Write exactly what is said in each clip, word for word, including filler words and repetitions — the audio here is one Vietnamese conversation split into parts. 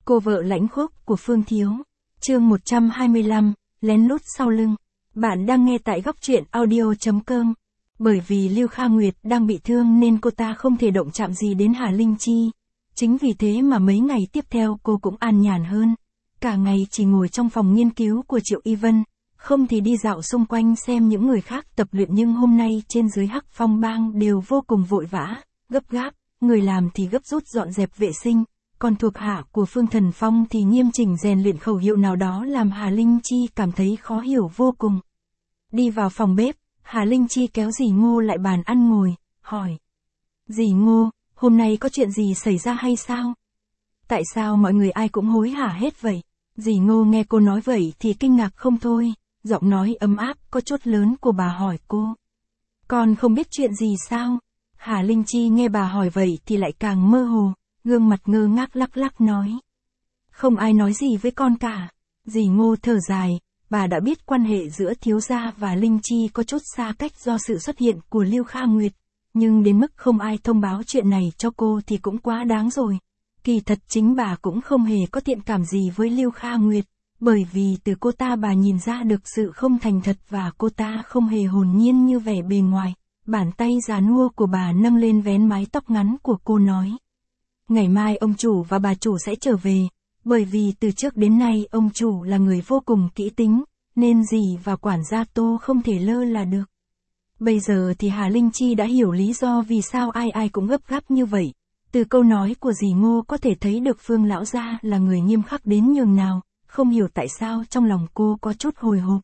Cô vợ lãnh khốc của Phương Thiếu. Chương một trăm hai mươi lăm, lén lút sau lưng. Bạn đang nghe tại góc truyện audio chấm com. Bởi vì Lưu Kha Nguyệt đang bị thương nên cô ta không thể động chạm gì đến Hà Linh Chi. Chính vì thế mà mấy ngày tiếp theo cô cũng an nhàn hơn. Cả ngày chỉ ngồi trong phòng nghiên cứu của Triệu Y Vân, không thì đi dạo xung quanh xem những người khác tập luyện, nhưng hôm nay trên dưới Hắc Phong Bang đều vô cùng vội vã, gấp gáp, người làm thì gấp rút dọn dẹp vệ sinh, còn thuộc hạ của Phương Thần Phong thì nghiêm chỉnh rèn luyện khẩu hiệu nào đó làm Hà Linh Chi cảm thấy khó hiểu vô cùng. Đi vào phòng bếp, Hà Linh Chi kéo dì Ngô lại bàn ăn ngồi, hỏi. Dì Ngô, hôm nay có chuyện gì xảy ra hay sao? Tại sao mọi người ai cũng hối hả hết vậy? Dì Ngô nghe cô nói vậy thì kinh ngạc không thôi, giọng nói ấm áp có chút lớn của bà hỏi cô. Con không biết chuyện gì sao? Hà Linh Chi nghe bà hỏi vậy thì lại càng mơ hồ, gương mặt ngơ ngác lắc lắc nói. Không ai nói gì với con cả. Dì Ngô thở dài, bà đã biết quan hệ giữa thiếu gia và Linh Chi có chút xa cách do sự xuất hiện của Lưu Kha Nguyệt, nhưng đến mức không ai thông báo chuyện này cho cô thì cũng quá đáng rồi. Kỳ thật chính bà cũng không hề có thiện cảm gì với Lưu Kha Nguyệt, bởi vì từ cô ta bà nhìn ra được sự không thành thật và cô ta không hề hồn nhiên như vẻ bề ngoài. Bàn tay già nua của bà nâng lên vén mái tóc ngắn của cô nói. Ngày mai ông chủ và bà chủ sẽ trở về, bởi vì từ trước đến nay ông chủ là người vô cùng kỹ tính, nên dì và quản gia Tô không thể lơ là được. Bây giờ thì Hà Linh Chi đã hiểu lý do vì sao ai ai cũng gấp gáp như vậy. Từ câu nói của dì Ngô có thể thấy được Phương lão gia là người nghiêm khắc đến nhường nào, không hiểu tại sao trong lòng cô có chút hồi hộp.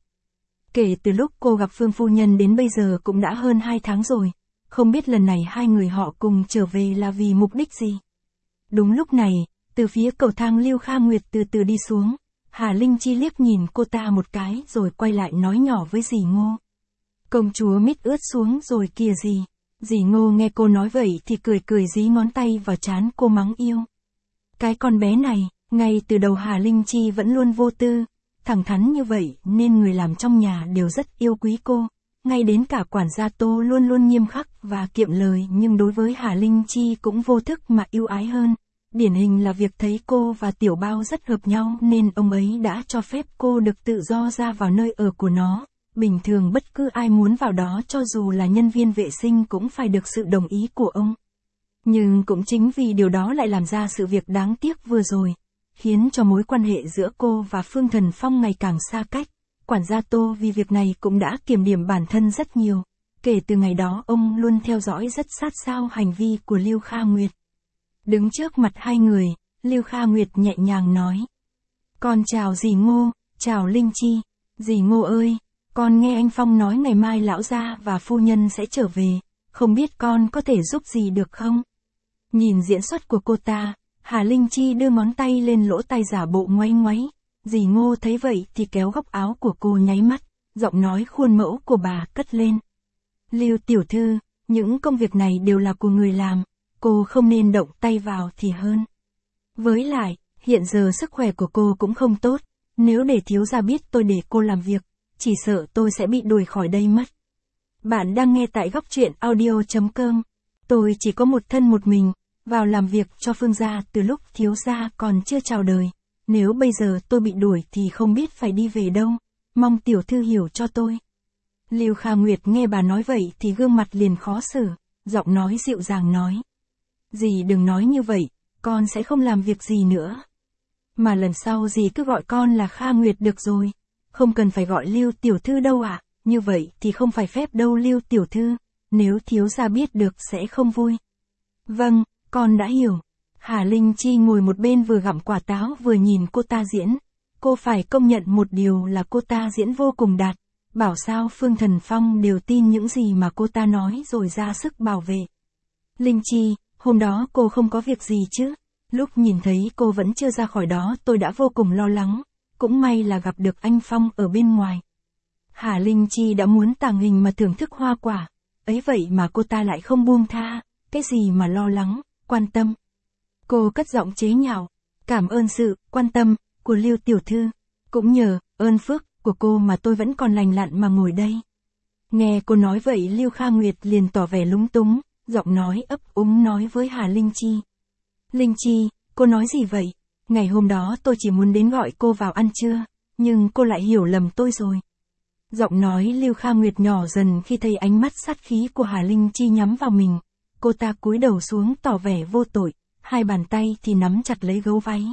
Kể từ lúc cô gặp Phương phu nhân đến bây giờ cũng đã hơn hai tháng rồi, không biết lần này hai người họ cùng trở về là vì mục đích gì. Đúng lúc này, từ phía cầu thang Lưu Kha Nguyệt từ từ đi xuống, Hà Linh Chi liếc nhìn cô ta một cái rồi quay lại nói nhỏ với dì Ngô. Công chúa mít ướt xuống rồi kìa dì. Dì Ngô nghe cô nói vậy thì cười cười dí ngón tay vào trán cô mắng yêu. Cái con bé này, ngay từ đầu Hà Linh Chi vẫn luôn vô tư, thẳng thắn như vậy nên người làm trong nhà đều rất yêu quý cô. Ngay đến cả quản gia Tô luôn luôn nghiêm khắc và kiệm lời, nhưng đối với Hà Linh Chi cũng vô thức mà yêu ái hơn. Điển hình là việc thấy cô và Tiểu Bao rất hợp nhau nên ông ấy đã cho phép cô được tự do ra vào nơi ở của nó. Bình thường bất cứ ai muốn vào đó cho dù là nhân viên vệ sinh cũng phải được sự đồng ý của ông. Nhưng cũng chính vì điều đó lại làm ra sự việc đáng tiếc vừa rồi, khiến cho mối quan hệ giữa cô và Phương Thần Phong ngày càng xa cách. Quản gia Tô vì việc này cũng đã kiểm điểm bản thân rất nhiều. Kể từ ngày đó ông luôn theo dõi rất sát sao hành vi của Lưu Kha Nguyệt. Đứng trước mặt hai người, Lưu Kha Nguyệt nhẹ nhàng nói. Con chào dì Ngô, chào Linh Chi. Dì Ngô ơi, con nghe anh Phong nói ngày mai lão gia và phu nhân sẽ trở về, không biết con có thể giúp gì được không? Nhìn diễn xuất của cô ta, Hà Linh Chi đưa ngón tay lên lỗ tai giả bộ ngoáy ngoáy. Dì Ngô thấy vậy thì kéo góc áo của cô nháy mắt, giọng nói khuôn mẫu của bà cất lên. Lưu tiểu thư, những công việc này đều là của người làm, cô không nên động tay vào thì hơn. Với lại, hiện giờ sức khỏe của cô cũng không tốt, nếu để thiếu gia biết tôi để cô làm việc, chỉ sợ tôi sẽ bị đuổi khỏi đây mất. Bạn đang nghe tại góc truyện audio chấm com. Tôi chỉ có một thân một mình, vào làm việc cho Phương gia từ lúc thiếu gia còn chưa chào đời. Nếu bây giờ tôi bị đuổi thì không biết phải đi về đâu, mong tiểu thư hiểu cho tôi. Lưu Kha Nguyệt nghe bà nói vậy thì gương mặt liền khó xử, giọng nói dịu dàng nói. Dì đừng nói như vậy, con sẽ không làm việc gì nữa. Mà lần sau dì cứ gọi con là Kha Nguyệt được rồi, không cần phải gọi Lưu tiểu thư đâu ạ, à? Như vậy thì không phải phép đâu Lưu tiểu thư, nếu thiếu gia biết được sẽ không vui. Vâng, con đã hiểu. Hà Linh Chi ngồi một bên vừa gặm quả táo vừa nhìn cô ta diễn. Cô phải công nhận một điều là cô ta diễn vô cùng đạt. Bảo sao Phương Thần Phong đều tin những gì mà cô ta nói rồi ra sức bảo vệ. Linh Chi, hôm đó cô không có việc gì chứ? Lúc nhìn thấy cô vẫn chưa ra khỏi đó tôi đã vô cùng lo lắng. Cũng may là gặp được anh Phong ở bên ngoài. Hà Linh Chi đã muốn tàng hình mà thưởng thức hoa quả. Ấy vậy mà cô ta lại không buông tha. Cái gì mà lo lắng, quan tâm. Cô cất giọng chế nhạo, cảm ơn sự quan tâm của Lưu tiểu thư, cũng nhờ ơn phước của cô mà tôi vẫn còn lành lặn mà ngồi đây. Nghe cô nói vậy Lưu Kha Nguyệt liền tỏ vẻ lúng túng, giọng nói ấp úng nói với Hà Linh Chi. Linh Chi, cô nói gì vậy? Ngày hôm đó tôi chỉ muốn đến gọi cô vào ăn trưa, nhưng cô lại hiểu lầm tôi rồi. Giọng nói Lưu Kha Nguyệt nhỏ dần khi thấy ánh mắt sát khí của Hà Linh Chi nhắm vào mình. Cô ta cúi đầu xuống tỏ vẻ vô tội, hai bàn tay thì nắm chặt lấy gấu váy.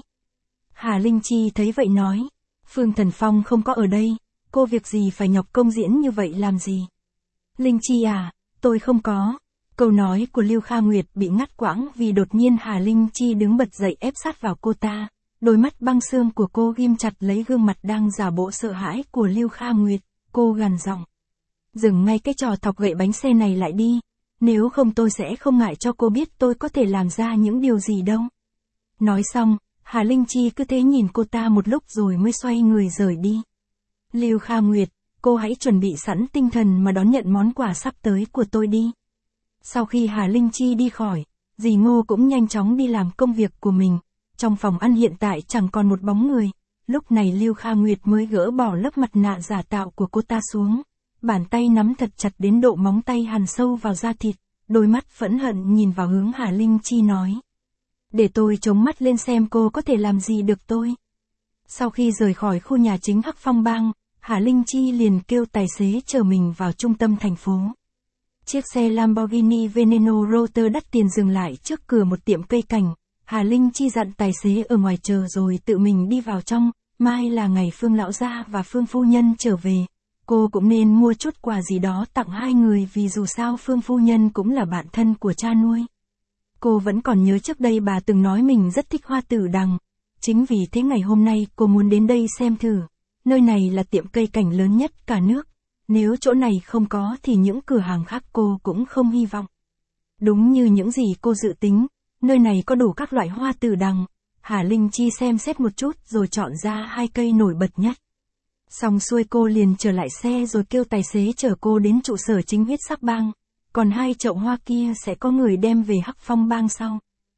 Hà Linh Chi thấy vậy nói, Phương Thần Phong không có ở đây, cô việc gì phải nhọc công diễn như vậy làm gì? Linh Chi à, tôi không có. Câu nói của Lưu Kha Nguyệt bị ngắt quãng vì đột nhiên Hà Linh Chi đứng bật dậy ép sát vào cô ta. Đôi mắt băng xương của cô ghim chặt lấy gương mặt đang giả bộ sợ hãi của Lưu Kha Nguyệt. Cô gằn giọng, dừng ngay cái trò thọc gậy bánh xe này lại đi. Nếu không tôi sẽ không ngại cho cô biết tôi có thể làm ra những điều gì đâu. Nói xong, Hà Linh Chi cứ thế nhìn cô ta một lúc rồi mới xoay người rời đi. Lưu Kha Nguyệt, cô hãy chuẩn bị sẵn tinh thần mà đón nhận món quà sắp tới của tôi đi. Sau khi Hà Linh Chi đi khỏi, dì Ngô cũng nhanh chóng đi làm công việc của mình. Trong phòng ăn hiện tại chẳng còn một bóng người. Lúc này Lưu Kha Nguyệt mới gỡ bỏ lớp mặt nạ giả tạo của cô ta xuống. Bàn tay nắm thật chặt đến độ móng tay hằn sâu vào da thịt. Đôi mắt phẫn hận nhìn vào hướng Hà Linh Chi nói, để tôi chống mắt lên xem cô có thể làm gì được tôi. Sau khi rời khỏi khu nhà chính Hắc Phong Bang, Hà Linh Chi liền kêu tài xế chở mình vào trung tâm thành phố. Chiếc xe Lamborghini Veneno Rotor đắt tiền dừng lại trước cửa một tiệm cây cảnh. Hà Linh Chi dặn tài xế ở ngoài chờ rồi tự mình đi vào trong. Mai là ngày Phương lão gia và Phương phu nhân trở về. Cô cũng nên mua chút quà gì đó tặng hai người vì dù sao Phương phu nhân cũng là bạn thân của cha nuôi. Cô vẫn còn nhớ trước đây bà từng nói mình rất thích hoa tử đằng. Chính vì thế ngày hôm nay cô muốn đến đây xem thử. Nơi này là tiệm cây cảnh lớn nhất cả nước. Nếu chỗ này không có thì những cửa hàng khác cô cũng không hy vọng. Đúng như những gì cô dự tính, nơi này có đủ các loại hoa tử đằng. Hà Linh Chi xem xét một chút rồi chọn ra hai cây nổi bật nhất. Xong xuôi cô liền trở lại xe rồi kêu tài xế chở cô đến trụ sở chính Huyết Sắc Bang. Còn hai chậu hoa kia sẽ có người đem về Hắc Phong Bang sau.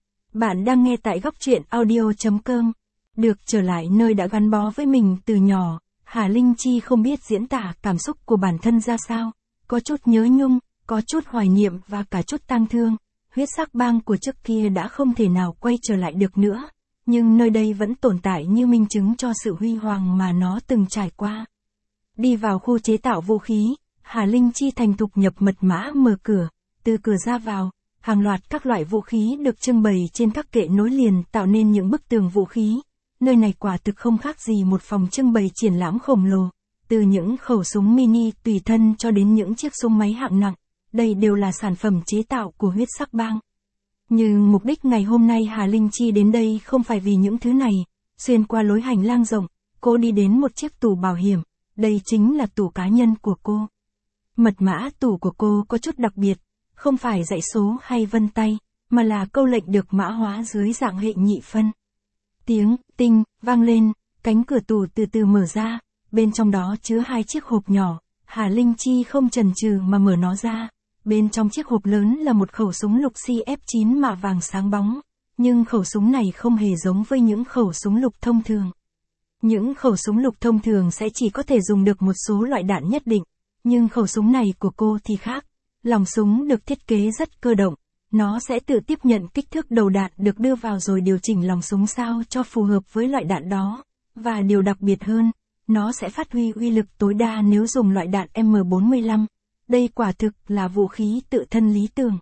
Bạn đang nghe tại góc truyện audio chấm com. Được trở lại nơi đã gắn bó với mình từ nhỏ, Hà Linh Chi không biết diễn tả cảm xúc của bản thân ra sao. Có chút nhớ nhung, có chút hoài niệm và cả chút tang thương. Huyết Sắc Bang của trước kia đã không thể nào quay trở lại được nữa. Nhưng nơi đây vẫn tồn tại như minh chứng cho sự huy hoàng mà nó từng trải qua. Đi vào khu chế tạo vũ khí, Hà Linh Chi thành thục nhập mật mã mở cửa. Từ cửa ra vào, hàng loạt các loại vũ khí được trưng bày trên các kệ nối liền tạo nên những bức tường vũ khí. Nơi này quả thực không khác gì một phòng trưng bày triển lãm khổng lồ. Từ những khẩu súng mini tùy thân cho đến những chiếc súng máy hạng nặng, đây đều là sản phẩm chế tạo của Huyết Sắc Bang. Nhưng mục đích ngày hôm nay Hà Linh Chi đến đây không phải vì những thứ này. Xuyên qua lối hành lang rộng, cô đi đến một chiếc tủ bảo hiểm. Đây chính là tủ cá nhân của cô. Mật mã tủ của cô có chút đặc biệt, không phải dãy số hay vân tay, mà là câu lệnh được mã hóa dưới dạng hệ nhị phân. Tiếng tinh vang lên, cánh cửa tủ từ từ mở ra, bên trong đó chứa hai chiếc hộp nhỏ. Hà Linh Chi không chần chừ mà mở nó ra. Bên trong chiếc hộp lớn là một khẩu súng lục C F chín mạ vàng sáng bóng, nhưng khẩu súng này không hề giống với những khẩu súng lục thông thường. Những khẩu súng lục thông thường sẽ chỉ có thể dùng được một số loại đạn nhất định, nhưng khẩu súng này của cô thì khác. Lòng súng được thiết kế rất cơ động, nó sẽ tự tiếp nhận kích thước đầu đạn được đưa vào rồi điều chỉnh lòng súng sao cho phù hợp với loại đạn đó, và điều đặc biệt hơn, nó sẽ phát huy uy lực tối đa nếu dùng loại đạn M bốn mươi lăm. Đây quả thực là vũ khí tự thân lý tưởng.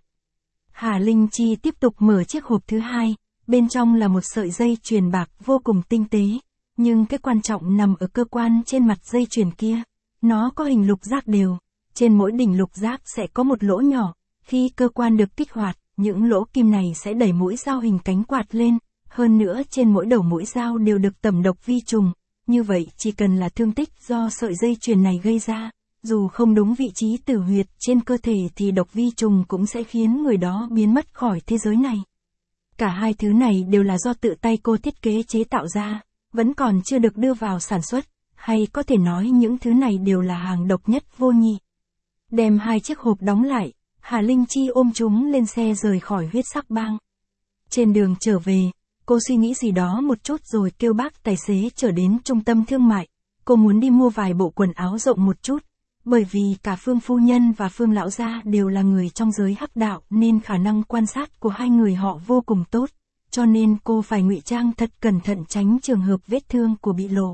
Hà Linh Chi tiếp tục mở chiếc hộp thứ hai, bên trong là một sợi dây chuyền bạc vô cùng tinh tế, nhưng cái quan trọng nằm ở cơ quan trên mặt dây chuyền kia. Nó có hình lục giác đều, trên mỗi đỉnh lục giác sẽ có một lỗ nhỏ, khi cơ quan được kích hoạt, những lỗ kim này sẽ đẩy mũi dao hình cánh quạt lên, hơn nữa trên mỗi đầu mũi dao đều được tẩm độc vi trùng, như vậy chỉ cần là thương tích do sợi dây chuyền này gây ra. Dù không đúng vị trí tử huyệt trên cơ thể thì độc vi trùng cũng sẽ khiến người đó biến mất khỏi thế giới này. Cả hai thứ này đều là do tự tay cô thiết kế chế tạo ra, vẫn còn chưa được đưa vào sản xuất, hay có thể nói những thứ này đều là hàng độc nhất vô nhị. Đem hai chiếc hộp đóng lại, Hà Linh Chi ôm chúng lên xe rời khỏi Huyết Sắc Bang. Trên đường trở về, cô suy nghĩ gì đó một chút rồi kêu bác tài xế chở đến trung tâm thương mại. Cô muốn đi mua vài bộ quần áo rộng một chút. Bởi vì cả Phương phu nhân và Phương lão gia đều là người trong giới hắc đạo nên khả năng quan sát của hai người họ vô cùng tốt. cho nên cô phải ngụy trang thật cẩn thận tránh trường hợp vết thương của bị lộ.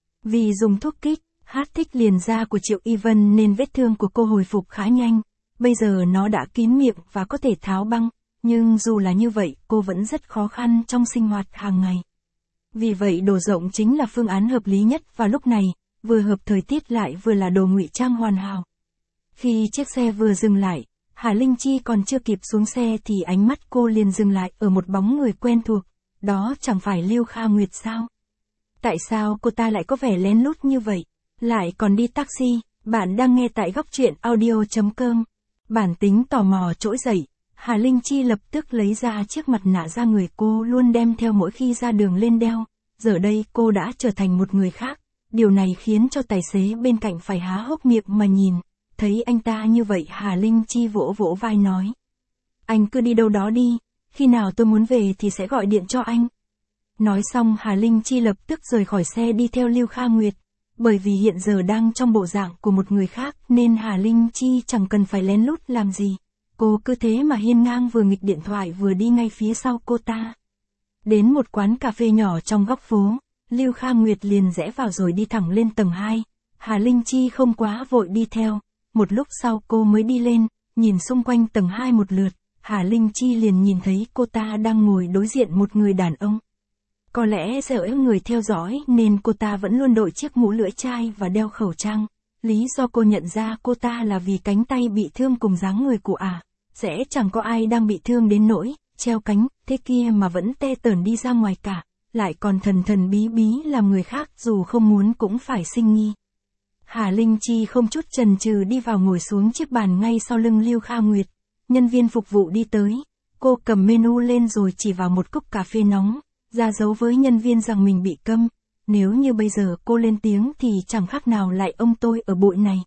Vì dùng thuốc kích, hát thích liền da của Triệu Y Vân nên vết thương của cô hồi phục khá nhanh, bây giờ nó đã kín miệng và có thể tháo băng, nhưng dù là như vậy cô vẫn rất khó khăn trong sinh hoạt hàng ngày. Vì vậy đồ rộng chính là phương án hợp lý nhất vào lúc này, vừa hợp thời tiết lại vừa là đồ ngụy trang hoàn hảo. Khi chiếc xe vừa dừng lại, Hà Linh Chi còn chưa kịp xuống xe thì ánh mắt cô liền dừng lại ở một bóng người quen thuộc, đó chẳng phải Lưu Kha Nguyệt sao? Tại sao cô ta lại có vẻ lén lút như vậy, lại còn đi taxi? Bạn đang nghe tại góc truyện audio chấm com. Bản tính tò mò trỗi dậy, Hà Linh Chi lập tức lấy ra chiếc mặt nạ da người cô luôn đem theo mỗi khi ra đường lên đeo, giờ đây cô đã trở thành một người khác, điều này khiến cho tài xế bên cạnh phải há hốc miệng mà nhìn. Thấy anh ta như vậy Hà Linh Chi vỗ vỗ vai nói. Anh cứ đi đâu đó đi, khi nào tôi muốn về thì sẽ gọi điện cho anh. Nói xong Hà Linh Chi lập tức rời khỏi xe đi theo Lưu Kha Nguyệt, bởi vì hiện giờ đang trong bộ dạng của một người khác nên Hà Linh Chi chẳng cần phải lén lút làm gì. Cô cứ thế mà hiên ngang vừa nghịch điện thoại vừa đi ngay phía sau cô ta. Đến một quán cà phê nhỏ trong góc phố, Lưu Kha Nguyệt liền rẽ vào rồi đi thẳng lên tầng hai, Hà Linh Chi không quá vội đi theo. Một lúc sau cô mới đi lên, nhìn xung quanh tầng hai một lượt, Hà Linh Chi liền nhìn thấy cô ta đang ngồi đối diện một người đàn ông. Có lẽ sợ người theo dõi nên cô ta vẫn luôn đội chiếc mũ lưỡi chai và đeo khẩu trang. Lý do cô nhận ra cô ta là vì cánh tay bị thương cùng dáng người của ả. À. Sẽ chẳng có ai đang bị thương đến nỗi, treo cánh, thế kia mà vẫn tê tởn đi ra ngoài cả, lại còn thần thần bí bí làm người khác dù không muốn cũng phải sinh nghi. Hà Linh Chi không chút chần chừ đi vào ngồi xuống chiếc bàn ngay sau lưng Lưu Kha Nguyệt. Nhân viên phục vụ đi tới, cô cầm menu lên rồi chỉ vào một cốc cà phê nóng, ra dấu với nhân viên rằng mình bị câm. Nếu như bây giờ cô lên tiếng thì chẳng khác nào lại ông tôi ở bụi này.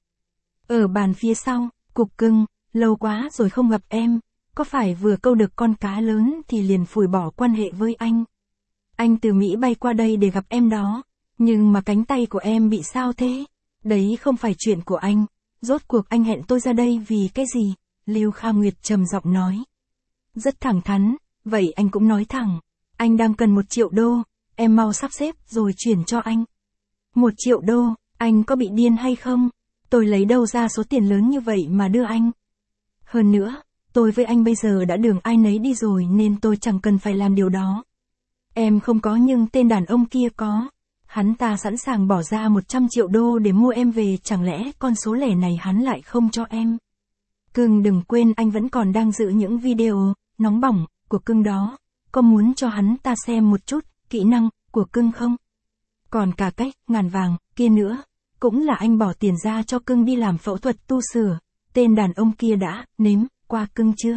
Ở bàn phía sau, Cục Cưng, lâu quá rồi không gặp em, có phải vừa câu được con cá lớn thì liền phủi bỏ quan hệ với anh? Anh từ Mỹ bay qua đây để gặp em đó, nhưng mà cánh tay của em bị sao thế? Đấy không phải chuyện của anh, rốt cuộc anh hẹn tôi ra đây vì cái gì? Lưu Kha Nguyệt trầm giọng nói. Rất thẳng thắn, vậy anh cũng nói thẳng, anh đang cần một triệu đô, em mau sắp xếp rồi chuyển cho anh. Một triệu đô, anh có bị điên hay không? Tôi lấy đâu ra số tiền lớn như vậy mà đưa anh? Hơn nữa, tôi với anh bây giờ đã đường ai nấy đi rồi nên tôi chẳng cần phải làm điều đó. Em không có nhưng tên đàn ông kia có. Hắn ta sẵn sàng bỏ ra một trăm triệu đô để mua em về, chẳng lẽ con số lẻ này hắn lại không cho em? Cưng đừng quên anh vẫn còn đang giữ những video nóng bỏng của Cưng đó, có muốn cho hắn ta xem một chút kỹ năng của Cưng không? Còn cả cách ngàn vàng kia nữa, cũng là anh bỏ tiền ra cho Cưng đi làm phẫu thuật tu sửa, tên đàn ông kia đã nếm qua Cưng chưa?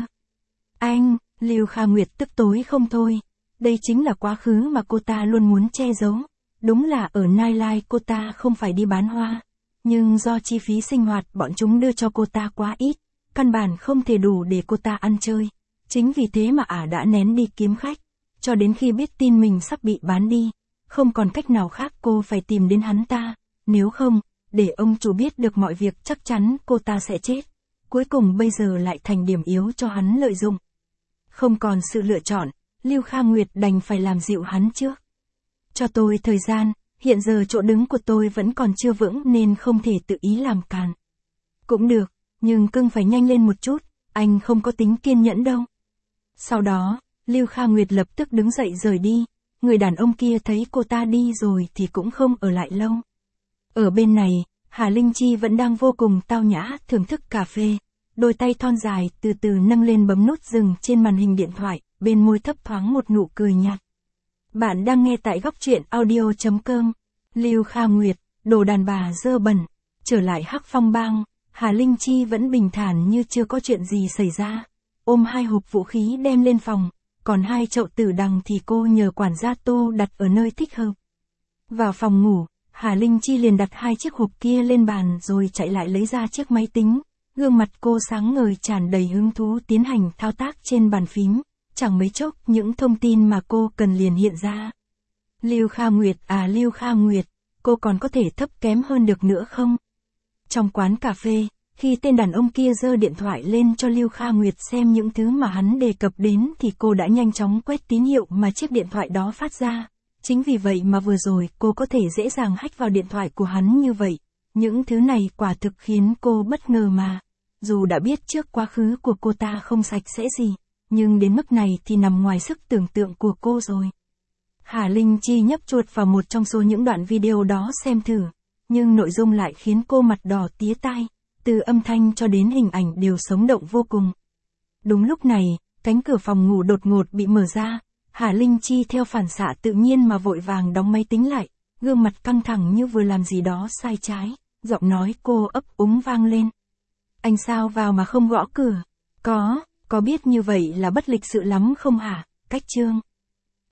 Anh, Lưu Kha Nguyệt tức tối không thôi, đây chính là quá khứ mà cô ta luôn muốn che giấu. Đúng là ở Nightlife cô ta không phải đi bán hoa, nhưng do chi phí sinh hoạt bọn chúng đưa cho cô ta quá ít, căn bản không thể đủ để cô ta ăn chơi. Chính vì thế mà ả đã nén đi kiếm khách, cho đến khi biết tin mình sắp bị bán đi, không còn cách nào khác cô phải tìm đến hắn ta, nếu không, để ông chủ biết được mọi việc chắc chắn cô ta sẽ chết. Cuối cùng bây giờ lại thành điểm yếu cho hắn lợi dụng. Không còn sự lựa chọn, Lưu Kha Nguyệt đành phải làm dịu hắn trước. Cho tôi thời gian, hiện giờ chỗ đứng của tôi vẫn còn chưa vững nên không thể tự ý làm càn. Cũng được, nhưng Cưng phải nhanh lên một chút, anh không có tính kiên nhẫn đâu. Sau đó, Lưu Kha Nguyệt lập tức đứng dậy rời đi, người đàn ông kia thấy cô ta đi rồi thì cũng không ở lại lâu. Ở bên này, Hà Linh Chi vẫn đang vô cùng tao nhã thưởng thức cà phê, đôi tay thon dài từ từ nâng lên bấm nút dừng trên màn hình điện thoại, bên môi thấp thoáng một nụ cười nhạt. Bạn đang nghe tại góc truyện audio chấm com. Lưu Kha Nguyệt, đồ đàn bà dơ bẩn. Trở lại Hắc Phong Bang, Hà Linh Chi vẫn bình thản như chưa có chuyện gì xảy ra. Ôm hai hộp vũ khí đem lên phòng, còn hai chậu tử đằng thì cô nhờ quản gia Tô đặt ở nơi thích hợp. Vào phòng ngủ, Hà Linh Chi liền đặt hai chiếc hộp kia lên bàn rồi chạy lại lấy ra chiếc máy tính. Gương mặt cô sáng ngời tràn đầy hứng thú tiến hành thao tác trên bàn phím. Chẳng mấy chốc những thông tin mà cô cần liền hiện ra. Lưu Kha Nguyệt à Lưu Kha Nguyệt, cô còn có thể thấp kém hơn được nữa không? Trong quán cà phê, Khi tên đàn ông kia giơ điện thoại lên cho Lưu Kha Nguyệt xem những thứ mà hắn đề cập đến thì cô đã nhanh chóng quét tín hiệu mà chiếc điện thoại đó phát ra. Chính vì vậy mà vừa rồi cô có thể dễ dàng hack vào điện thoại của hắn như vậy. Những thứ này quả thực khiến cô bất ngờ mà. Dù đã biết trước quá khứ của cô ta không sạch sẽ gì, nhưng đến mức này thì nằm ngoài sức tưởng tượng của cô rồi. Hà Linh Chi nhấp chuột vào một trong số những đoạn video đó xem thử, nhưng nội dung lại khiến cô mặt đỏ tía tai, từ âm thanh cho đến hình ảnh đều sống động vô cùng. Đúng lúc này, cánh cửa phòng ngủ đột ngột bị mở ra, Hà Linh Chi theo phản xạ tự nhiên mà vội vàng đóng máy tính lại, gương mặt căng thẳng như vừa làm gì đó sai trái, giọng nói cô ấp úng vang lên. Anh sao vào mà không gõ cửa? Có, có biết như vậy là bất lịch sự lắm không hả, Cách Trương?